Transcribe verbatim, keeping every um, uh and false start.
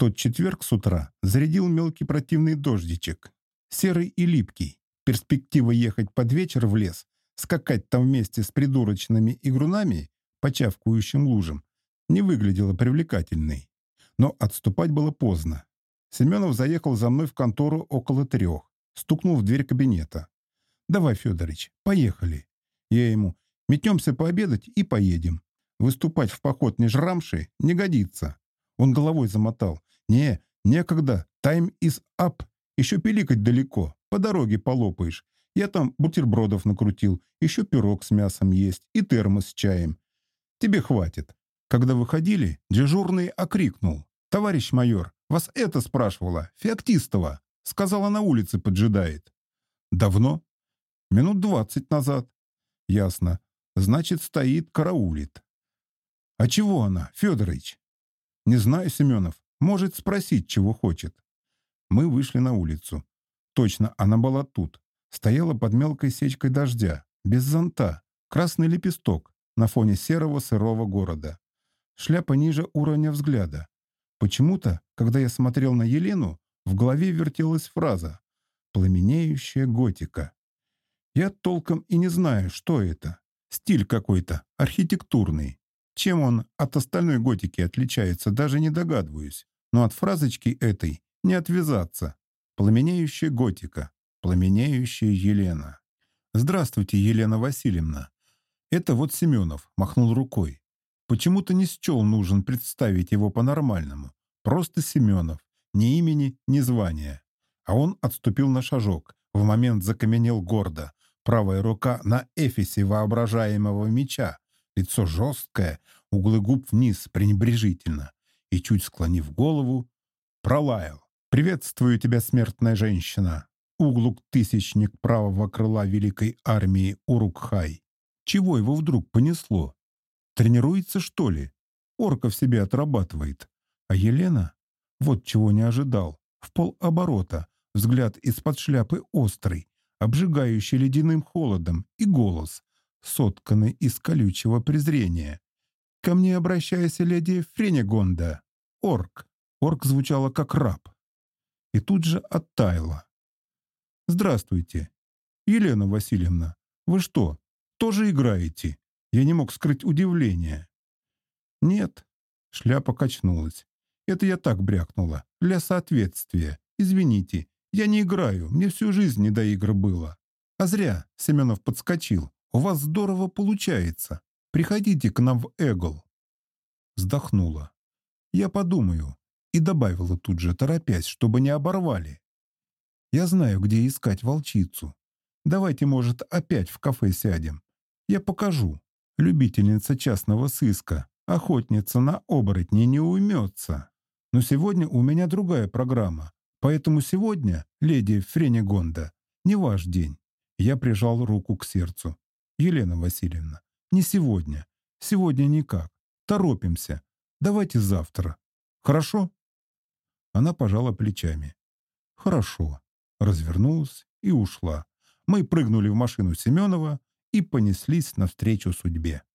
тот четверг с утра зарядил мелкий противный дождичек. Серый и липкий. Перспектива ехать под вечер в лес, скакать там вместе с придурочными игрунами по чавкающим лужам, не выглядела привлекательной. Но отступать было поздно. Семенов заехал за мной в контору около трех, стукнул в дверь кабинета. «Давай, Федорович, поехали». Я ему: «Метнемся пообедать и поедем. Выступать в поход не жрамши не годится». Он головой замотал: «Не, некогда, time is up, еще пиликать далеко, по дороге полопаешь. Я там бутербродов накрутил, еще пирог с мясом есть и термос с чаем. Тебе хватит». Когда выходили, дежурный окрикнул: «Товарищ майор, вас это спрашивала, Феоктистова. Сказала, на улице поджидает». «Давно?» «Минут двадцать назад». «Ясно. Значит, стоит, караулит». «А чего она, Федорович?» «Не знаю, Семенов. Может спросить, чего хочет». Мы вышли на улицу. Точно, она была тут. Стояла под мелкой сечкой дождя, без зонта, красный лепесток на фоне серого сырого города. Шляпа ниже уровня взгляда. Почему-то, когда я смотрел на Елену, в голове вертелась фраза «пламенеющая готика». Я толком и не знаю, что это. Стиль какой-то, архитектурный. Чем он от остальной готики отличается, даже не догадываюсь. Но от фразочки этой не отвязаться. Пламенеющая готика. Пламенеющая Елена. «Здравствуйте, Елена Васильевна. Это вот Семенов», — махнул рукой. Почему-то не счел нужен представить его по-нормальному. Просто Семенов. Ни имени, ни звания. А он отступил на шажок. В момент закаменел гордо. Правая рука на эфесе воображаемого меча. Лицо жесткое, углы губ вниз, пренебрежительно. И, чуть склонив голову, пролаял: «Приветствую тебя, смертная женщина, углук-тысячник правого крыла великой армии Урукхай». Чего его вдруг понесло? Тренируется, что ли? Орка в себе отрабатывает. А Елена? Вот чего не ожидал. В полоборота, взгляд из-под шляпы острый, обжигающий ледяным холодом, и голос, сотканный из колючего презрения. «Ко мне обращайся, леди Френегонда. Орк». Орк звучало как раб. И тут же оттаяла. «Здравствуйте. Елена Васильевна, вы что, тоже играете?» Я не мог скрыть удивление. «Нет». Шляпа качнулась. «Это я так брякнула. Для соответствия. Извините, я не играю. Мне всю жизнь не до игр было». «А зря», — Семенов подскочил. «У вас здорово получается. Приходите к нам в Эгл». Вздохнула. «Я подумаю». И добавила тут же, торопясь, чтобы не оборвали. «Я знаю, где искать волчицу. Давайте, может, опять в кафе сядем. Я покажу. Любительница частного сыска, охотница на оборотней не уймется. Но сегодня у меня другая программа. Поэтому сегодня, леди Френегонда, не ваш день». Я прижал руку к сердцу. «Елена Васильевна, не сегодня. Сегодня никак. Торопимся. Давайте завтра. Хорошо?» Она пожала плечами. «Хорошо». Развернулась и ушла. Мы прыгнули в машину Семенова и понеслись навстречу судьбе.